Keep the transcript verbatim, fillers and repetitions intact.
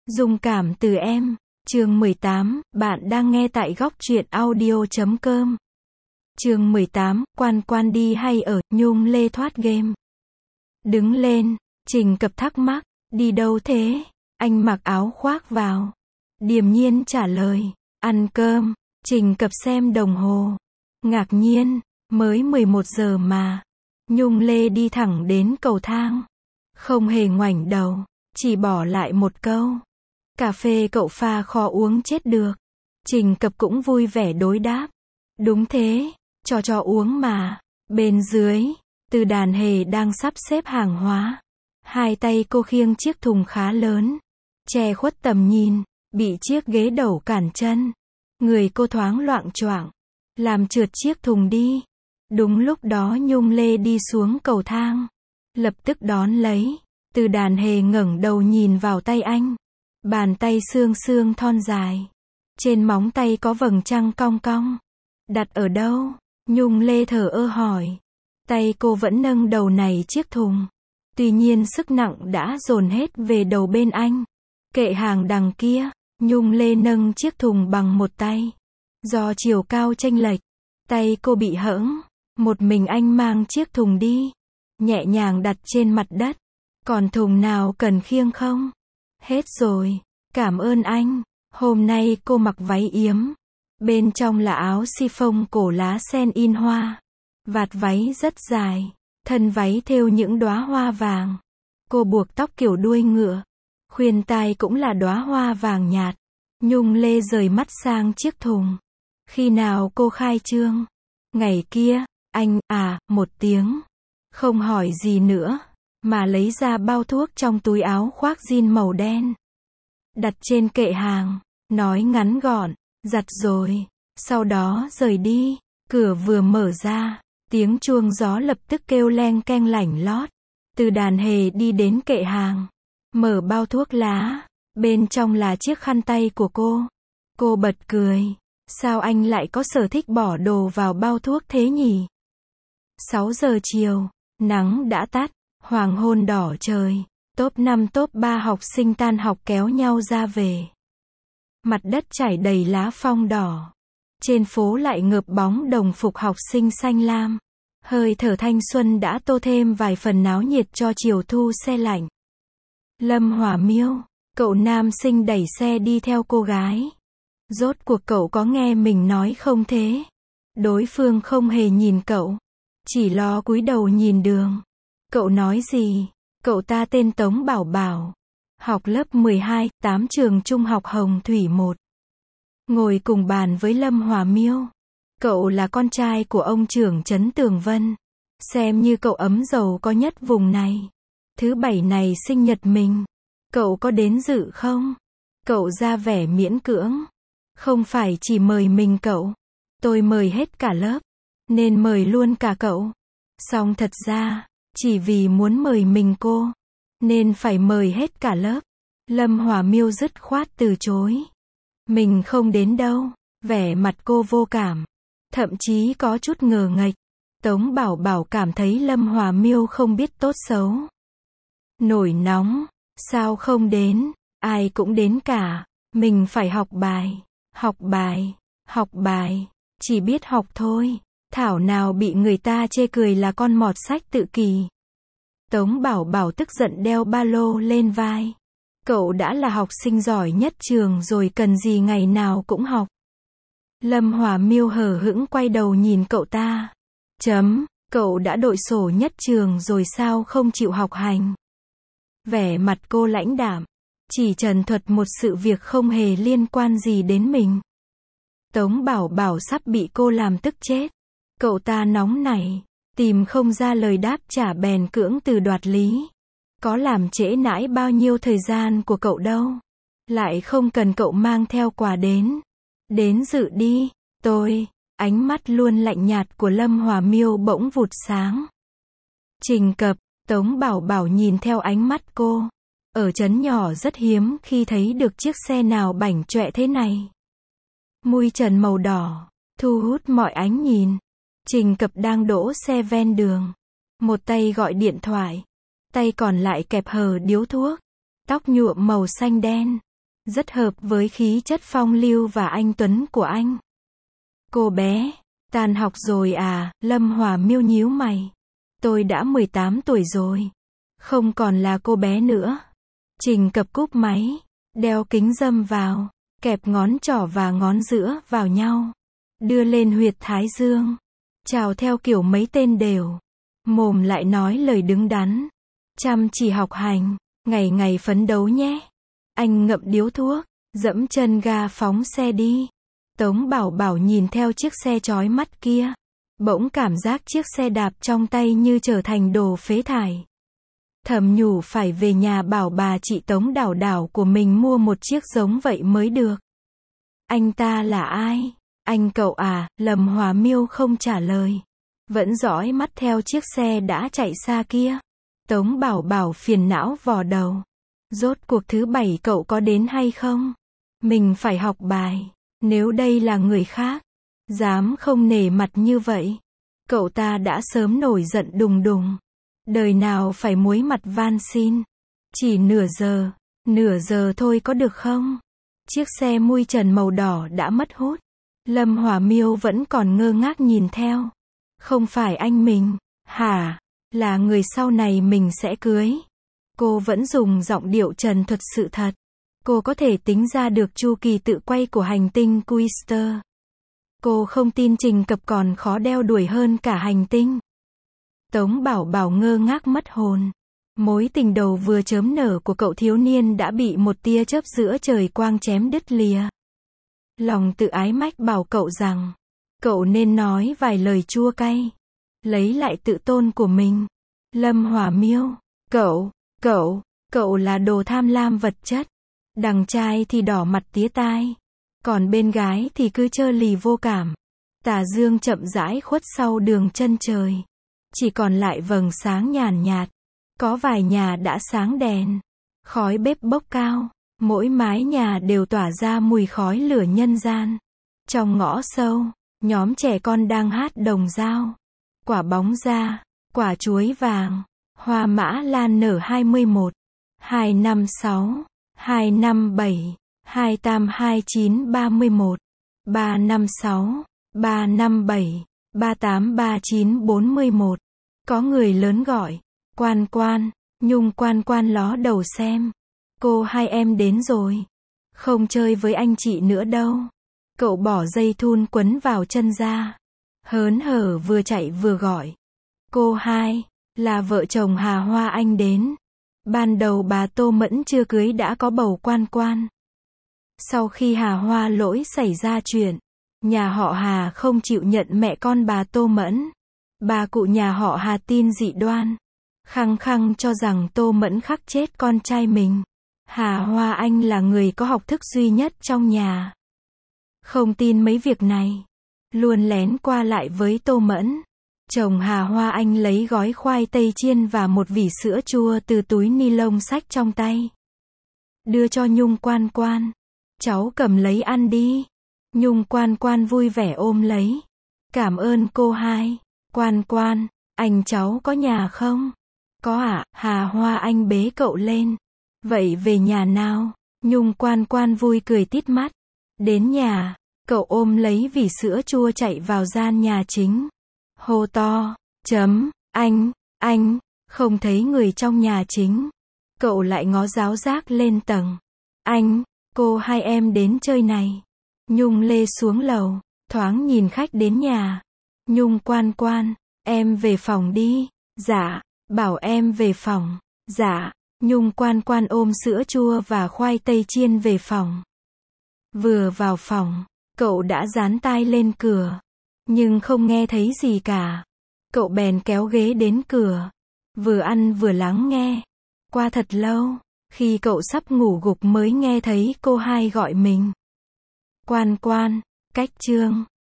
Dung cảm từ em, chương mười tám, bạn đang nghe tại góc truyện audio chấm com. Chương mười tám, quan quan đi hay ở, Nhung Lê thoát game. Đứng lên, Trình Cập thắc mắc, đi đâu thế? Anh mặc áo khoác vào. Điềm nhiên trả lời, ăn cơm. Trình Cập xem đồng hồ. Ngạc nhiên, mới mười một giờ mà. Nhung Lê đi thẳng đến cầu thang. Không hề ngoảnh đầu, chỉ bỏ lại một câu. Cà phê cậu pha khó uống chết được. Trình Cập cũng vui vẻ đối đáp. Đúng thế, cho cho uống mà. Bên dưới, Từ Đàn Hề đang sắp xếp hàng hóa. Hai tay cô khiêng chiếc thùng khá lớn, che khuất tầm nhìn, bị chiếc ghế đầu cản chân. Người cô thoáng loạng choạng, làm trượt chiếc thùng đi. Đúng lúc đó Nhung Lê đi xuống cầu thang, lập tức đón lấy. Từ Đàn Hề ngẩng đầu nhìn vào tay anh. Bàn tay xương xương thon dài. Trên móng tay có vầng trăng cong cong. Đặt ở đâu? Nhung Lê thở ơ hỏi. Tay cô vẫn nâng đầu này chiếc thùng. Tuy nhiên sức nặng đã dồn hết về đầu bên anh. Kệ hàng đằng kia, Nhung Lê nâng chiếc thùng bằng một tay. Do chiều cao chênh lệch, tay cô bị hẫng. Một mình anh mang chiếc thùng đi. Nhẹ nhàng đặt trên mặt đất. Còn thùng nào cần khiêng không? Hết rồi, cảm ơn anh. Hôm nay cô mặc váy yếm. Bên trong là áo chiffon cổ lá sen in hoa. Vạt váy rất dài. Thân váy thêu những đóa hoa vàng. Cô buộc tóc kiểu đuôi ngựa. Khuyên tai cũng là đóa hoa vàng nhạt. Nhung Lê rời mắt sang chiếc thùng. Khi nào cô khai trương? Ngày kia, anh, à, một tiếng. Không hỏi gì nữa, mà lấy ra bao thuốc trong túi áo khoác jean màu đen. Đặt trên kệ hàng, nói ngắn gọn, giặt rồi. Sau đó rời đi. Cửa vừa mở ra, tiếng chuông gió lập tức kêu leng keng lảnh lót. Từ Đàn Hề đi đến kệ hàng, mở bao thuốc lá. Bên trong là chiếc khăn tay của cô. Cô bật cười. Sao anh lại có sở thích bỏ đồ vào bao thuốc thế nhỉ? sáu giờ chiều, nắng đã tắt, hoàng hôn đỏ trời. Top năm top ba học sinh tan học kéo nhau ra về. Mặt đất trải đầy lá phong đỏ. Trên phố lại ngợp bóng đồng phục học sinh xanh lam. Hơi thở thanh xuân đã tô thêm vài phần náo nhiệt cho chiều thu se lạnh. Lâm Hỏa Miêu, cậu nam sinh đẩy xe đi theo cô gái. Rốt cuộc cậu có nghe mình nói không thế? Đối phương không hề nhìn cậu, chỉ lo cúi đầu nhìn đường. Cậu nói gì? Cậu ta tên Tống Bảo Bảo, học lớp mười hai, tám trường trung học Hồng Thủy một. Ngồi cùng bàn với Lâm Hỏa Miêu. Cậu là con trai của ông trưởng Trấn Tường Vân. Xem như cậu ấm giàu có nhất vùng này. Thứ bảy này sinh nhật mình. Cậu có đến dự không? Cậu ra vẻ miễn cưỡng. Không phải chỉ mời mình cậu. Tôi mời hết cả lớp. Nên mời luôn cả cậu. Song thật ra, chỉ vì muốn mời mình cô, nên phải mời hết cả lớp. Lâm Hỏa Miêu dứt khoát từ chối. Mình không đến đâu. Vẻ mặt cô vô cảm. Thậm chí có chút ngờ nghệch. Tống Bảo Bảo cảm thấy Lâm Hỏa Miêu không biết tốt xấu. Nổi nóng. Sao không đến? Ai cũng đến cả. Mình phải học bài. Học bài. Học bài. Chỉ biết học thôi. Thảo nào bị người ta chê cười là con mọt sách tự kỷ. Tống Bảo Bảo tức giận đeo ba lô lên vai. Cậu đã là học sinh giỏi nhất trường rồi cần gì ngày nào cũng học. Lâm Hỏa Miêu hờ hững quay đầu nhìn cậu ta. Chấm, cậu đã đội sổ nhất trường rồi sao không chịu học hành? Vẻ mặt cô lãnh đạm, chỉ trần thuật một sự việc không hề liên quan gì đến mình. Tống Bảo Bảo sắp bị cô làm tức chết. Cậu ta nóng nảy, tìm không ra lời đáp trả bèn cưỡng từ đoạt lý. Có làm trễ nãi bao nhiêu thời gian của cậu đâu. Lại không cần cậu mang theo quà đến. Đến dự đi, tôi. Ánh mắt luôn lạnh nhạt của Lâm Hỏa Miêu bỗng vụt sáng. Trình Cập, Tống Bảo Bảo nhìn theo ánh mắt cô. Ở trấn nhỏ rất hiếm khi thấy được chiếc xe nào bảnh chọe thế này. Mui trần màu đỏ, thu hút mọi ánh nhìn. Trình Cập đang đỗ xe ven đường. Một tay gọi điện thoại. Tay còn lại kẹp hờ điếu thuốc. Tóc nhuộm màu xanh đen. rất hợp với khí chất phong lưu và anh tuấn của anh. Cô bé, tan học rồi à? Lâm Hòa Miêu nhíu mày. Tôi đã mười tám tuổi rồi. Không còn là cô bé nữa. Trình Cập cúp máy, đeo kính râm vào, kẹp ngón trỏ và ngón giữa vào nhau, đưa lên huyệt thái dương, chào theo kiểu mấy tên đều. Mồm lại nói lời đứng đắn. Chăm chỉ học hành, ngày ngày phấn đấu nhé. Anh ngậm điếu thuốc, dẫm chân ga phóng xe đi. Tống Bảo Bảo nhìn theo chiếc xe chói mắt kia. Bỗng cảm giác chiếc xe đạp trong tay như trở thành đồ phế thải. Thầm nhủ phải về nhà bảo bà chị Tống Đảo Đảo của mình mua một chiếc giống vậy mới được. Anh ta là ai? Anh cậu à? Lâm Hòa Miêu không trả lời. Vẫn dõi mắt theo chiếc xe đã chạy xa kia. Tống Bảo Bảo phiền não vò đầu. Rốt cuộc thứ bảy cậu có đến hay không? Mình phải học bài. Nếu đây là người khác, dám không nể mặt như vậy, cậu ta đã sớm nổi giận đùng đùng. Đời nào phải muối mặt van xin. Chỉ nửa giờ, nửa giờ thôi có được không? Chiếc xe mui trần màu đỏ đã mất hút. Lâm Hòa Miêu vẫn còn ngơ ngác nhìn theo. Không phải anh mình, hả? Là người sau này mình sẽ cưới. Cô vẫn dùng giọng điệu trần thuật sự thật. Cô có thể tính ra được chu kỳ tự quay của hành tinh Quister. Cô không tin Trình Cập còn khó đeo đuổi hơn cả hành tinh. Tống Bảo Bảo ngơ ngác mất hồn. Mối tình đầu vừa chớm nở của cậu thiếu niên đã bị một tia chớp giữa trời quang chém đứt lìa. Lòng tự ái mách bảo cậu rằng, cậu nên nói vài lời chua cay, lấy lại tự tôn của mình. Lâm Hòa Miêu, cậu, cậu, cậu là đồ tham lam vật chất. Đằng trai thì đỏ mặt tía tai, còn bên gái thì cứ trơ lì vô cảm. Tà dương chậm rãi khuất sau đường chân trời. Chỉ còn lại vầng sáng nhàn nhạt. Có vài nhà đã sáng đèn. Khói bếp bốc cao. Mỗi mái nhà đều tỏa ra mùi khói lửa nhân gian. Trong ngõ sâu, nhóm trẻ con đang hát đồng dao. Quả bóng da, quả chuối vàng, hoa mã lan nở hai mươi mốt, hai năm sáu, hai năm bảy, hai tám hai chín ba mươi mốt, ba năm sáu, ba năm bảy, ba tám ba chín bốn mươi mốt. Có người lớn gọi, Quan Quan, Nhung Quan Quan ló đầu xem. Cô hai em đến rồi. Không chơi với anh chị nữa đâu. Cậu bỏ dây thun quấn vào chân ra. Hớn hở vừa chạy vừa gọi. Cô hai, là vợ chồng Hà Hoa Anh đến. Ban đầu bà Tô Mẫn chưa cưới đã có bầu Quan Quan. Sau khi Hà Hoa Lỗi xảy ra chuyện, nhà họ Hà không chịu nhận mẹ con bà Tô Mẫn. Bà cụ nhà họ Hà tin dị đoan, khăng khăng cho rằng Tô Mẫn khắc chết con trai mình. Hà Hoa Anh là người có học thức duy nhất trong nhà. Không tin mấy việc này, luôn lén qua lại với Tô Mẫn. Chồng Hà Hoa Anh lấy gói khoai tây chiên và một vỉ sữa chua từ túi ni lông xách trong tay. Đưa cho Nhung Quan Quan. Cháu cầm lấy ăn đi. Nhung Quan Quan vui vẻ ôm lấy. Cảm ơn cô hai. Quan Quan, anh cháu có nhà không? Có ạ, à? Hà Hoa Anh bế cậu lên. Vậy về nhà nào? Nhung Quan Quan vui cười tít mắt. Đến nhà, cậu ôm lấy vỉ sữa chua chạy vào gian nhà chính. Hô to, chấm, anh, anh, không thấy người trong nhà chính. Cậu lại ngó giáo giác lên tầng. Anh, cô hai em đến chơi này. Nhung lê xuống lầu, thoáng nhìn khách đến nhà. Nhung Quan Quan, em về phòng đi. Dạ, bảo em về phòng. Dạ, Nhung Quan Quan ôm sữa chua và khoai tây chiên về phòng. Vừa vào phòng, cậu đã dán tai lên cửa, nhưng không nghe thấy gì cả. Cậu bèn kéo ghế đến cửa, vừa ăn vừa lắng nghe. Qua thật lâu, khi cậu sắp ngủ gục mới nghe thấy cô hai gọi mình. Quan Quan, cách chương.